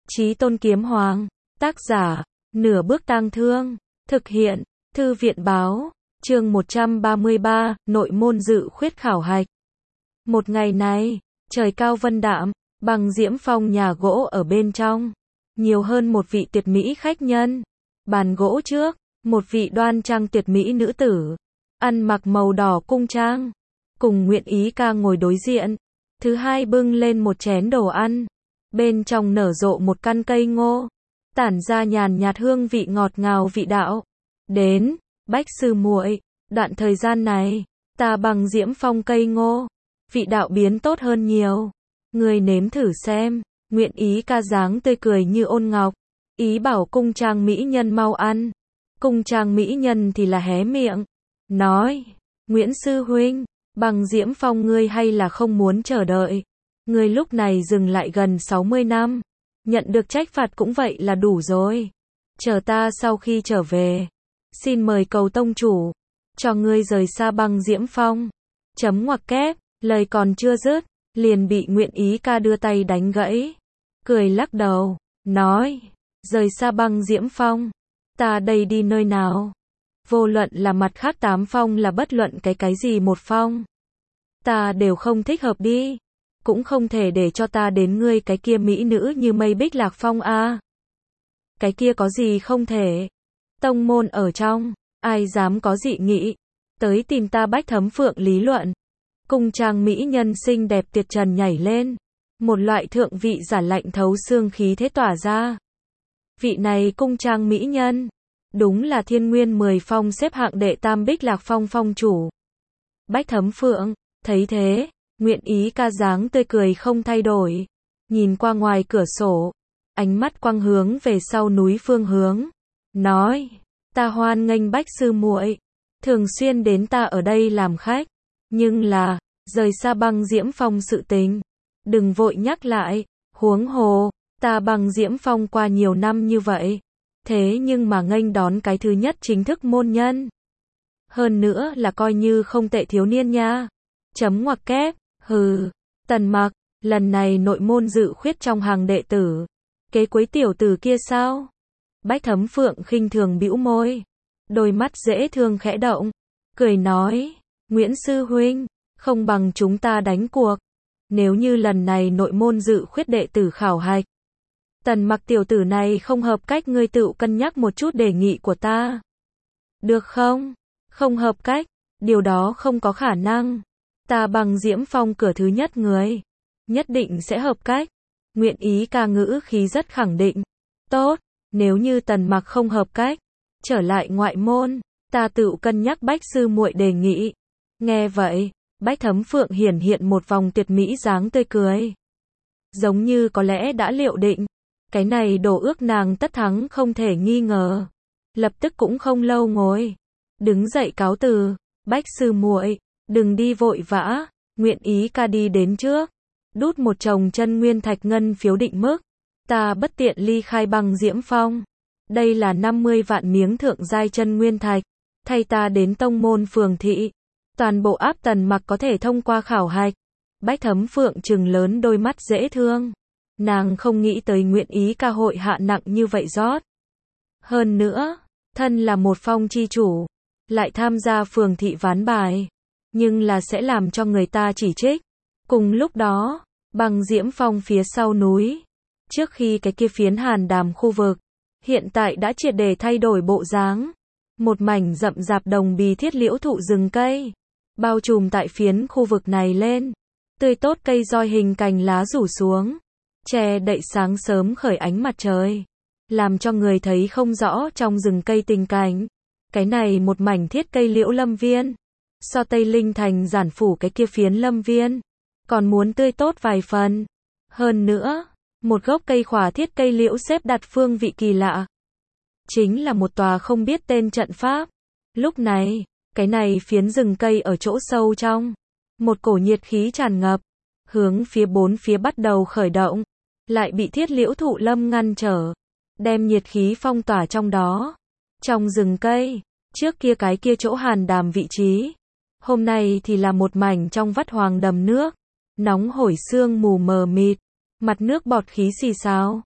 Chí Tôn Kiếm Hoàng, tác giả, Nửa Bước Tang Thương, thực hiện, Thư viện báo, chương 133, nội môn dự khuyết khảo hạch. Một ngày này, trời cao vân đạm, bằng diễm phong nhà gỗ ở bên trong, nhiều hơn một vị tuyệt mỹ khách nhân. Bàn gỗ trước, một vị đoan trang tuyệt mỹ nữ tử, ăn mặc màu đỏ cung trang, cùng Nguyện Ý Ca ngồi đối diện. Thứ hai bưng lên một chén đồ ăn, bên trong nở rộ một căn cây ngô, tản ra nhàn nhạt hương vị ngọt ngào vị đạo. Đến, Bách sư muội, đoạn thời gian này, ta bằng diễm phong cây ngô, vị đạo biến tốt hơn nhiều. Người nếm thử xem. Nguyện Ý Ca dáng tươi cười như ôn ngọc, ý bảo cung trang mỹ nhân mau ăn. Cung trang mỹ nhân thì là hé miệng, nói, Nguyễn sư huynh, bằng diễm phong ngươi hay là không muốn chờ đợi. Ngươi lúc này dừng lại gần 60 năm, nhận được trách phạt cũng vậy là đủ rồi. Chờ ta sau khi trở về, xin mời cầu tông chủ, cho ngươi rời xa băng diễm phong. Chấm ngoặc kép, lời còn chưa dứt, liền bị Nguyện Ý Ca đưa tay đánh gãy. Cười lắc đầu, nói, rời xa băng diễm phong, ta đây đi nơi nào? Vô luận là mặt khác 8 phong là bất luận cái gì một phong, ta đều không thích hợp đi. Cũng không thể để cho ta đến ngươi cái kia mỹ nữ như mây bích lạc phong a. Cái kia có gì không thể? Tông môn ở trong, ai dám có dị nghị, tới tìm ta Bách Thấm Phượng lý luận. Cung trang mỹ nhân xinh đẹp tuyệt trần nhảy lên, một loại thượng vị giả lạnh thấu xương khí thế tỏa ra. Vị này cung trang mỹ nhân, đúng là Thiên Nguyên 10 phong xếp hạng đệ tam Bích Lạc phong phong chủ. Bách Thấm Phượng, thấy thế, Nguyện Ý Ca dáng tươi cười không thay đổi, nhìn qua ngoài cửa sổ, ánh mắt quang hướng về sau núi phương hướng, nói, ta hoan nghênh Bách sư muội, thường xuyên đến ta ở đây làm khách, nhưng là, rời xa băng diễm phong sự tình, đừng vội nhắc lại, huống hồ, ta băng diễm phong qua nhiều năm như vậy, thế nhưng mà nghênh đón cái thứ nhất chính thức môn nhân. Hơn nữa là coi như không tệ thiếu niên nha. Chấm ngoặc kép, hừ, Tần Mặc, lần này nội môn dự khuyết trong hàng đệ tử, kế cuối tiểu tử kia sao? Bách Thấm Phượng khinh thường bĩu môi, đôi mắt dễ thương khẽ động, cười nói, Nguyễn sư huynh, không bằng chúng ta đánh cuộc. Nếu như lần này nội môn dự khuyết đệ tử khảo hạch, Tần Mặc tiểu tử này không hợp cách, ngươi tự cân nhắc một chút đề nghị của ta. Được không? Không hợp cách, điều đó không có khả năng. Ta bằng diễm phong cửa thứ nhất người, nhất định sẽ hợp cách. Nguyện Ý Ca ngữ khí rất khẳng định. Tốt, nếu như Tần Mặc không hợp cách, trở lại ngoại môn, ta tự cân nhắc Bách sư muội đề nghị. Nghe vậy, Bách Thấm Phượng hiển hiện một vòng tuyệt mỹ dáng tươi cười. Giống như có lẽ đã liệu định, cái này đổ ước nàng tất thắng không thể nghi ngờ. Lập tức cũng không lâu ngồi, đứng dậy cáo từ, Bách sư muội, đừng đi vội vã. Nguyện Ý Ca đi đến trước, đút một chồng chân nguyên thạch ngân phiếu định mức. Ta bất tiện ly khai băng diễm phong. Đây là 50 vạn miếng thượng giai chân nguyên thạch, thay ta đến tông môn phường thị. Toàn bộ áp Tần Mặc có thể thông qua khảo hạch. Bách Thấm Phượng trừng lớn đôi mắt dễ thương. Nàng không nghĩ tới Nguyện Ý Ca hội hạ nặng như vậy rót. Hơn nữa, thân là một phong chi chủ, lại tham gia phường thị ván bài, nhưng là sẽ làm cho người ta chỉ trích. Cùng lúc đó, băng diễm phong phía sau núi, trước khi cái kia phiến hàn đàm khu vực, hiện tại đã triệt để thay đổi bộ dáng. Một mảnh rậm rạp đồng bì thiết liễu thụ rừng cây, bao trùm tại phiến khu vực này lên, tươi tốt cây roi hình cành lá rủ xuống, che đậy sáng sớm khởi ánh mặt trời, làm cho người thấy không rõ trong rừng cây tình cảnh. Cái này một mảnh thiết cây liễu lâm viên, so Tây Linh thành giản phủ cái kia phiến lâm viên, còn muốn tươi tốt vài phần. Hơn nữa, một gốc cây khỏa thiết cây liễu xếp đặt phương vị kỳ lạ, chính là một tòa không biết tên trận pháp. Lúc này, cái này phiến rừng cây ở chỗ sâu trong, một cổ nhiệt khí tràn ngập, hướng phía bốn phía bắt đầu khởi động, lại bị thiết liễu thụ lâm ngăn trở, đem nhiệt khí phong tỏa trong đó. Trong rừng cây, trước kia cái kia chỗ hàn đàm vị trí, hôm nay thì là một mảnh trong vắt hoàng đầm nước, nóng hổi sương mù mờ mịt, mặt nước bọt khí xì xào.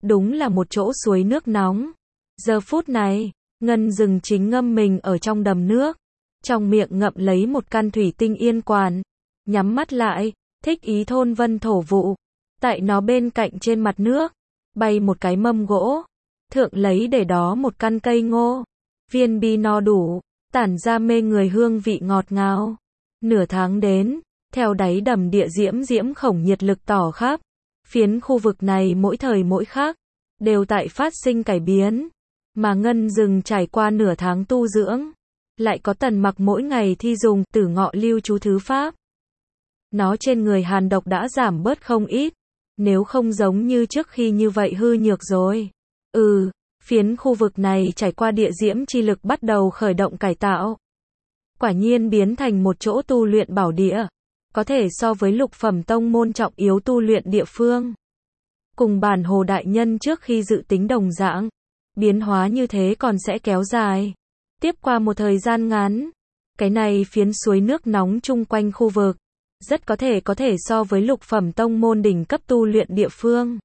đúng là một chỗ suối nước nóng. Giờ phút này, Ngân Dừng chính ngâm mình ở trong đầm nước, trong miệng ngậm lấy một căn thủy tinh yên quản, nhắm mắt lại, thích ý thôn vân thổ vụ. Tại nó bên cạnh trên mặt nước, bay một cái mâm gỗ, thượng lấy để đó một căn cây ngô, viên bi no đủ, tản ra mê người hương vị ngọt ngào. Nửa tháng đến, theo đáy đầm địa diễm khổng nhiệt lực tỏ khắp, phiến khu vực này mỗi thời mỗi khác, đều tại phát sinh cải biến, mà Ngân Dừng trải qua nửa tháng tu dưỡng, lại có Tần Mặc mỗi ngày thi dùng Tử Ngọ Lưu chú thứ pháp. Nó trên người hàn độc đã giảm bớt không ít, nếu không giống như trước khi như vậy hư nhược rồi. Phiến khu vực này trải qua địa diễm chi lực bắt đầu khởi động cải tạo. Quả nhiên biến thành một chỗ tu luyện bảo địa, có thể so với lục phẩm tông môn trọng yếu tu luyện địa phương. Cùng Bản Hồ đại nhân trước khi dự tính đồng dạng, biến hóa như thế còn sẽ kéo dài. Tiếp qua một thời gian ngắn, cái này phiến suối nước nóng chung quanh khu vực, rất có thể so với lục phẩm tông môn đỉnh cấp tu luyện địa phương.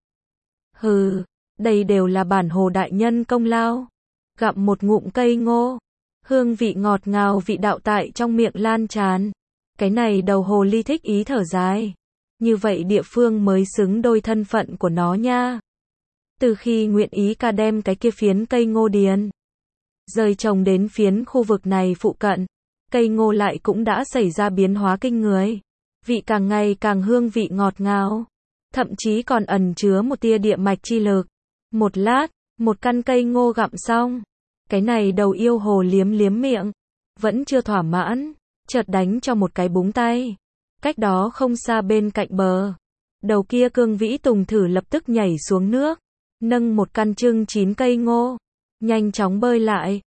Đây đều là Bản Hồ đại nhân công lao. Gặm một ngụm cây ngô, hương vị ngọt ngào vị đạo tại trong miệng lan tràn. Cái này đầu hồ ly thích ý thở dài. Như vậy địa phương mới xứng đôi thân phận của nó nha. Từ khi nguyện ý ca đem cái kia phiến cây ngô điền rời trồng đến phiến khu vực này phụ cận, cây ngô lại cũng đã xảy ra biến hóa kinh người. Vị càng ngày càng hương vị ngọt ngào, thậm chí còn ẩn chứa một tia địa mạch chi lực. Một lát, một căn cây ngô gặm xong, cái này đầu yêu hồ liếm miệng, vẫn chưa thỏa mãn, chợt đánh cho một cái búng tay. Cách đó không xa bên cạnh bờ, đầu kia Cương Vĩ Tùng thử lập tức nhảy xuống nước, nâng một căn chưng chín cây ngô, nhanh chóng bơi lại,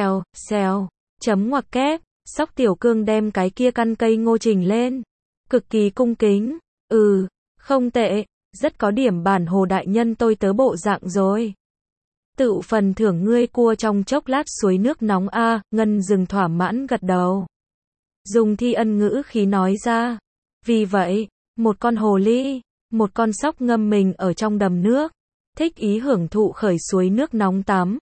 xèo, chấm ngoặc kép, Sóc Tiểu Cương đem cái kia căn cây ngô trình lên, cực kỳ cung kính, không tệ, rất có điểm Bản Hồ đại nhân tôi tớ bộ dạng rồi. Tự phần thưởng ngươi cua trong chốc lát suối nước nóng a. Ngân Dừng thỏa mãn gật đầu, dùng thi ân ngữ khí nói ra. Vì vậy, một con hồ ly, một con sóc ngâm mình ở trong đầm nước, thích ý hưởng thụ khởi suối nước nóng tắm.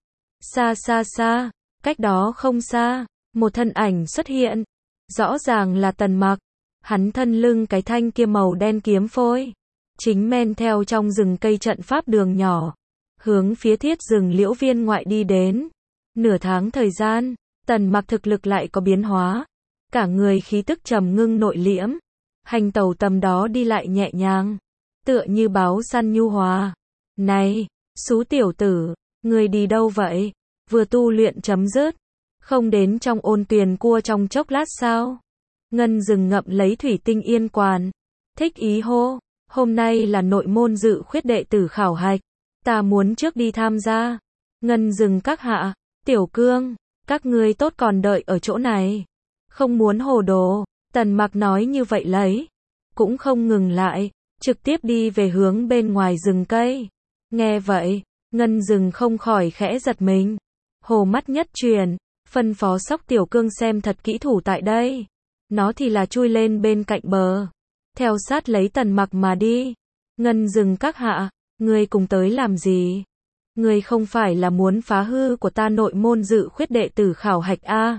Xa, cách đó không xa, một thân ảnh xuất hiện, rõ ràng là Tần Mặc, hắn thân lưng cái thanh kia màu đen kiếm phôi, chính men theo trong rừng cây trận pháp đường nhỏ, hướng phía thiết rừng liễu viên ngoại đi đến. Nửa tháng thời gian, Tần Mặc thực lực lại có biến hóa, cả người khí tức trầm ngưng nội liễm, hành tẩu tầm đó đi lại nhẹ nhàng, tựa như báo săn nhu hòa. Này, xú tiểu tử, ngươi đi đâu vậy? Vừa tu luyện chấm dứt, không đến trong ôn tuyền cua trong chốc lát sao? Ngân Dừng ngậm lấy thủy tinh yên quản, thích ý hô, hôm nay là nội môn dự khuyết đệ tử khảo hạch, ta muốn trước đi tham gia. Ngân Dừng các hạ, Tiểu Cương, các ngươi tốt còn đợi ở chỗ này, không muốn hồ đồ. Tần Mặc nói như vậy lấy, cũng không ngừng lại, trực tiếp đi về hướng bên ngoài rừng cây. Nghe vậy, Ngân Dừng không khỏi khẽ giật mình, hồ mắt nhất truyền, phân phó Sóc Tiểu Cương xem thật kỹ thủ tại đây. Nó thì là chui lên bên cạnh bờ, theo sát lấy Tần Mặc mà đi. Ngân Dừng các hạ, ngươi cùng tới làm gì? Ngươi không phải là muốn phá hư của ta nội môn dự khuyết đệ tử khảo hạch a?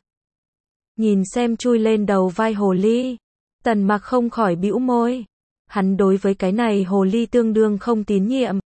Nhìn xem chui lên đầu vai hồ ly, Tần Mặc không khỏi bĩu môi. Hắn đối với cái này hồ ly tương đương không tín nhiệm.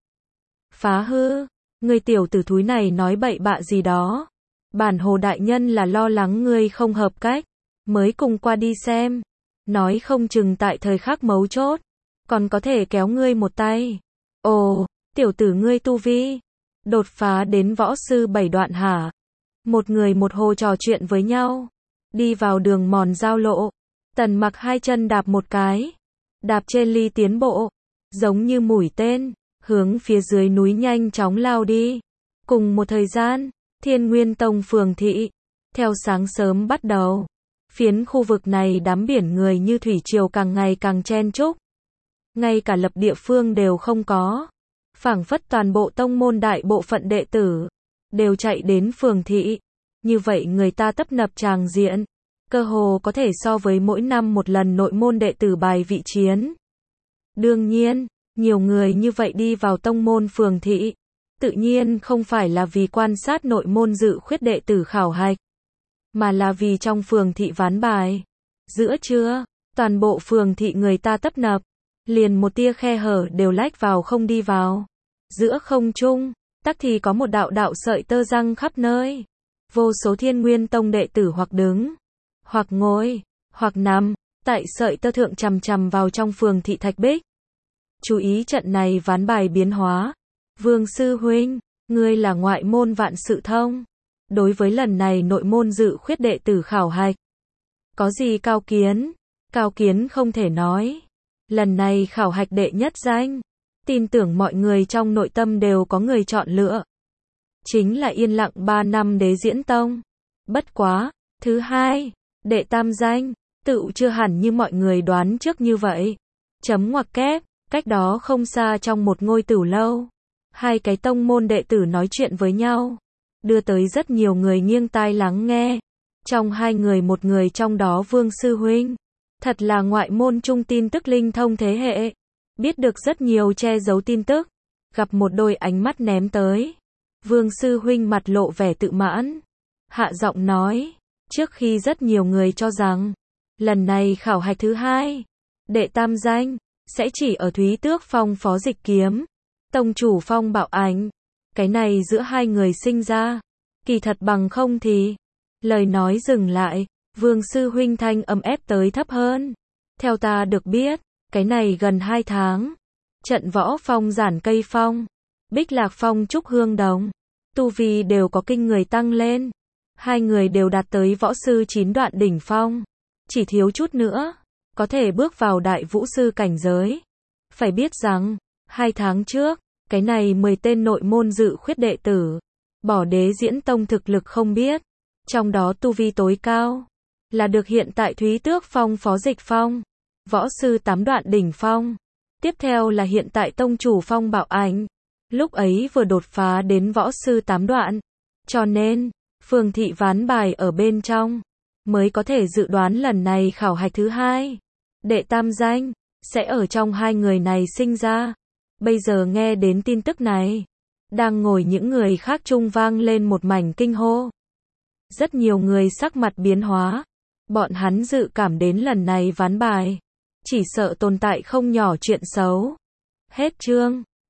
Phá hư? Ngươi tiểu tử thúi này nói bậy bạ gì đó. Bản Hồ đại nhân là lo lắng ngươi không hợp cách, mới cùng qua đi xem. Nói không chừng tại thời khắc mấu chốt, còn có thể kéo ngươi một tay. Ồ, tiểu tử ngươi tu vi đột phá đến võ sư 7 đoạn hả? Một người một hồ trò chuyện với nhau, đi vào đường mòn giao lộ. Tần Mặc hai chân đạp một cái, đạp trên ly tiến bộ, giống như mũi tên, hướng phía dưới núi nhanh chóng lao đi. Cùng một thời gian, Thiên Nguyên Tông phường thị, theo sáng sớm bắt đầu, phiến khu vực này đám biển người như thủy triều càng ngày càng chen chúc. Ngay cả lập địa phương đều không có, phảng phất toàn bộ tông môn đại bộ phận đệ tử đều chạy đến phường thị. Như vậy người ta tấp nập tràng diện, cơ hồ có thể so với mỗi năm một lần nội môn đệ tử bài vị chiến. Đương nhiên, nhiều người như vậy đi vào tông môn phường thị, tự nhiên không phải là vì quan sát nội môn dự khuyết đệ tử khảo hạch, mà là vì trong phường thị ván bài. Giữa trưa, toàn bộ phường thị người ta tấp nập, liền một tia khe hở đều lách vào không đi vào. Giữa không trung, tắc thì có một đạo đạo sợi tơ răng khắp nơi. Vô số Thiên Nguyên Tông đệ tử hoặc đứng, hoặc ngồi, hoặc nằm, tại sợi tơ thượng chằm chằm vào trong phường thị thạch bích. Chú ý trận này ván bài biến hóa. Vương sư huynh, ngươi là ngoại môn vạn sự thông. Đối với lần này nội môn dự khuyết đệ tử khảo hạch, có gì cao kiến? Cao kiến không thể nói. Lần này khảo hạch đệ nhất danh, tin tưởng mọi người trong nội tâm đều có người chọn lựa. Chính là yên lặng 3 năm Đế Diễn Tông. Bất quá, thứ hai, đệ tam danh, tựu chưa hẳn như mọi người đoán trước như vậy. Chấm ngoặc kép, cách đó không xa trong một ngôi tửu lâu, hai cái tông môn đệ tử nói chuyện với nhau, đưa tới rất nhiều người nghiêng tai lắng nghe. Trong hai người một người trong đó Vương sư huynh, thật là ngoại môn trung tin tức linh thông thế hệ, biết được rất nhiều che giấu tin tức, gặp một đôi ánh mắt ném tới. Vương sư huynh mặt lộ vẻ tự mãn, hạ giọng nói, trước khi rất nhiều người cho rằng, lần này khảo hạch thứ hai, đệ tam danh, sẽ chỉ ở Thúy Tước Phong phó dịch kiếm, tông chủ Phong Bảo Ảnh. Cái này giữa hai người sinh ra, kỳ thật bằng không thì, lời nói dừng lại, Vương sư huynh thanh âm ép tới thấp hơn. Theo ta được biết, cái này gần 2 tháng, trận Võ Phong Giản Cây Phong, Bích Lạc Phong Trúc Hương Đồng, tu vi đều có kinh người tăng lên. Hai người đều đạt tới võ sư 9 đoạn đỉnh phong, chỉ thiếu chút nữa, có thể bước vào đại vũ sư cảnh giới. Phải biết rằng, 2 tháng trước, cái này 10 tên nội môn dự khuyết đệ tử, bỏ Đế Diễn Tông thực lực không biết, trong đó tu vi tối cao, là được hiện tại Thúy Tước Phong phó dịch phong, võ sư 8 đoạn đỉnh phong. Tiếp theo là hiện tại tông chủ Phong Bảo Ảnh, lúc ấy vừa đột phá đến võ sư 8 đoạn, cho nên, phường thị ván bài ở bên trong, mới có thể dự đoán lần này khảo hạch thứ hai, đệ tam danh, sẽ ở trong hai người này sinh ra. Bây giờ nghe đến tin tức này, đang ngồi những người khác trung vang lên một mảnh kinh hô. Rất nhiều người sắc mặt biến hóa, bọn hắn dự cảm đến lần này ván bài, chỉ sợ tồn tại không nhỏ chuyện xấu. Hết chương.